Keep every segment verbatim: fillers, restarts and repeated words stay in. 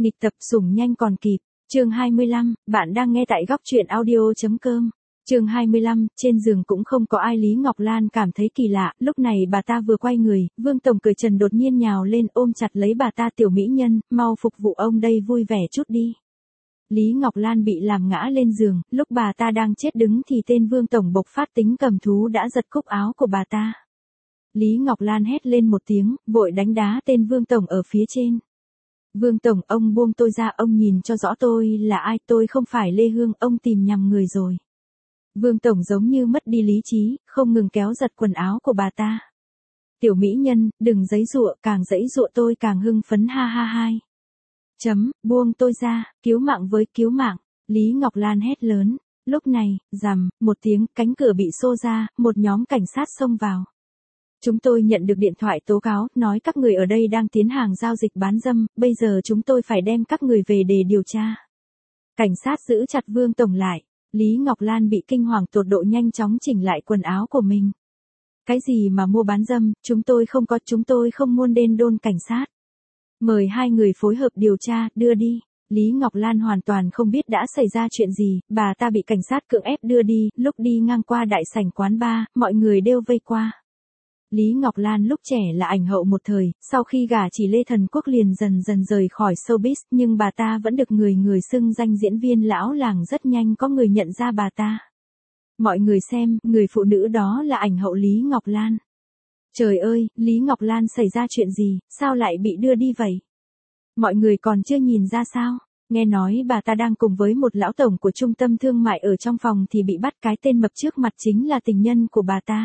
Nghịch tập sủng nhanh còn kịp. Chương hai mươi lăm, bạn đang nghe tại góc truyện audio chấm com. Chương hai mươi lăm, trên giường cũng không có ai. Lý Ngọc Lan cảm thấy kỳ lạ, lúc này bà ta vừa quay người, Vương tổng cười trần đột nhiên nhào lên ôm chặt lấy bà ta. Tiểu mỹ nhân, mau phục vụ ông đây, vui vẻ chút đi. Lý Ngọc Lan bị làm ngã lên giường, lúc bà ta đang chết đứng thì tên Vương tổng bộc phát tính cầm thú đã giật cúc áo của bà ta. Lý Ngọc Lan hét lên một tiếng, vội đánh đá tên Vương tổng ở phía trên. Vương tổng, ông buông tôi ra, ông nhìn cho rõ tôi là ai, tôi không phải Lê Hương, ông tìm nhầm người rồi. Vương tổng giống như mất đi lý trí, không ngừng kéo giật quần áo của bà ta. Tiểu mỹ nhân, đừng giãy giụa, càng giãy giụa tôi càng hưng phấn, ha ha hai. Chấm, buông tôi ra, cứu mạng với, cứu mạng. Lý Ngọc Lan hét lớn. Lúc này, rầm, một tiếng, cánh cửa bị xô ra, một nhóm cảnh sát xông vào. Chúng tôi nhận được điện thoại tố cáo, nói các người ở đây đang tiến hành giao dịch bán dâm, bây giờ chúng tôi phải đem các người về để điều tra. Cảnh sát giữ chặt Vương tổng lại. Lý Ngọc Lan bị kinh hoàng tột độ, nhanh chóng chỉnh lại quần áo của mình. Cái gì mà mua bán dâm, chúng tôi không có, chúng tôi không muốn đến đồn cảnh sát. Mời hai người phối hợp điều tra, đưa đi. Lý Ngọc Lan hoàn toàn không biết đã xảy ra chuyện gì, bà ta bị cảnh sát cưỡng ép đưa đi, lúc đi ngang qua đại sảnh quán bar, mọi người đều vây qua. Lý Ngọc Lan lúc trẻ là ảnh hậu một thời, sau khi gả chỉ Lê Thần Quốc liền dần dần rời khỏi showbiz, nhưng bà ta vẫn được người người xưng danh diễn viên lão làng, rất nhanh có người nhận ra bà ta. Mọi người xem, người phụ nữ đó là ảnh hậu Lý Ngọc Lan. Trời ơi, Lý Ngọc Lan xảy ra chuyện gì, sao lại bị đưa đi vậy? Mọi người còn chưa nhìn ra sao? Nghe nói bà ta đang cùng với một lão tổng của trung tâm thương mại ở trong phòng thì bị bắt, cái tên mập trước mặt chính là tình nhân của bà ta.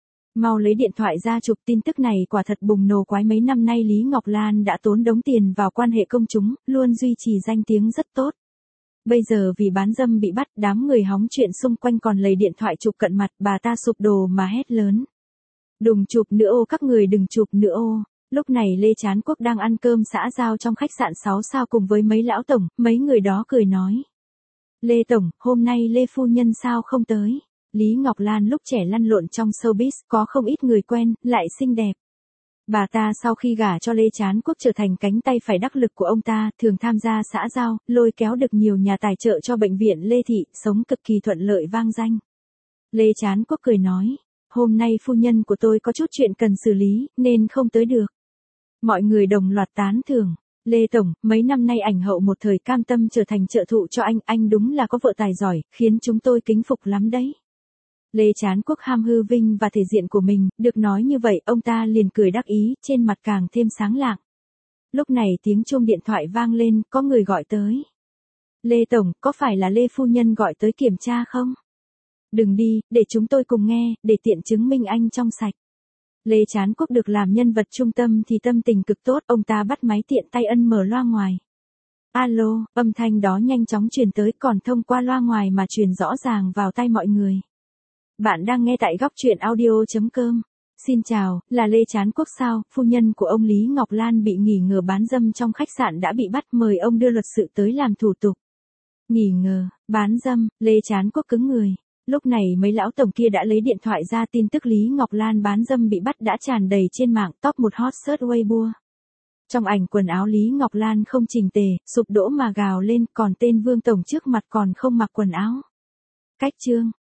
Mau lấy điện thoại ra chụp, tin tức này quả thật bùng nổ quái. Mấy năm nay Lý Ngọc Lan đã tốn đống tiền vào quan hệ công chúng, luôn duy trì danh tiếng rất tốt. Bây giờ vì bán dâm bị bắt, đám người hóng chuyện xung quanh còn lấy điện thoại chụp cận mặt, bà ta sụp đổ mà hét lớn. Đừng chụp nữa ô, các người đừng chụp nữa ô. Lúc này Lê Trán Quốc đang ăn cơm xã giao trong khách sạn sáu sao cùng với mấy lão tổng, mấy người đó cười nói. Lê tổng, hôm nay Lê phu nhân sao không tới? Lý Ngọc Lan lúc trẻ lăn lộn trong showbiz, có không ít người quen, lại xinh đẹp. Bà ta sau khi gả cho Lê Trán Quốc trở thành cánh tay phải đắc lực của ông ta, thường tham gia xã giao, lôi kéo được nhiều nhà tài trợ cho bệnh viện Lê Thị, sống cực kỳ thuận lợi vang danh. Lê Trán Quốc cười nói, hôm nay phu nhân của tôi có chút chuyện cần xử lý, nên không tới được. Mọi người đồng loạt tán thưởng. Lê tổng, mấy năm nay ảnh hậu một thời cam tâm trở thành trợ thụ cho anh, anh đúng là có vợ tài giỏi, khiến chúng tôi kính phục lắm đấy. Lê Trán Quốc ham hư vinh và thể diện của mình, được nói như vậy, ông ta liền cười đắc ý, trên mặt càng thêm sáng lạng. Lúc này tiếng chuông điện thoại vang lên, có người gọi tới. Lê tổng, có phải là Lê phu nhân gọi tới kiểm tra không? Đừng đi, để chúng tôi cùng nghe, để tiện chứng minh anh trong sạch. Lê Trán Quốc được làm nhân vật trung tâm thì tâm tình cực tốt, ông ta bắt máy tiện tay ân mở loa ngoài. Alo, âm thanh đó nhanh chóng truyền tới, còn thông qua loa ngoài mà truyền rõ ràng vào tai mọi người. Bạn đang nghe tại góc truyện audio chấm com. Xin chào, là Lê Trán Quốc sao? Phu nhân của ông Lý Ngọc Lan bị nghi ngờ bán dâm trong khách sạn đã bị bắt, mời ông đưa luật sự tới làm thủ tục. Nghi ngờ, bán dâm, Lê Trán Quốc cứng người. Lúc này mấy lão tổng kia đã lấy điện thoại ra, tin tức Lý Ngọc Lan bán dâm bị bắt đã tràn đầy trên mạng, top một hot search Weibo. Trong ảnh quần áo Lý Ngọc Lan không chỉnh tề, sụp đổ mà gào lên, còn tên Vương tổng trước mặt còn không mặc quần áo. Cách chương,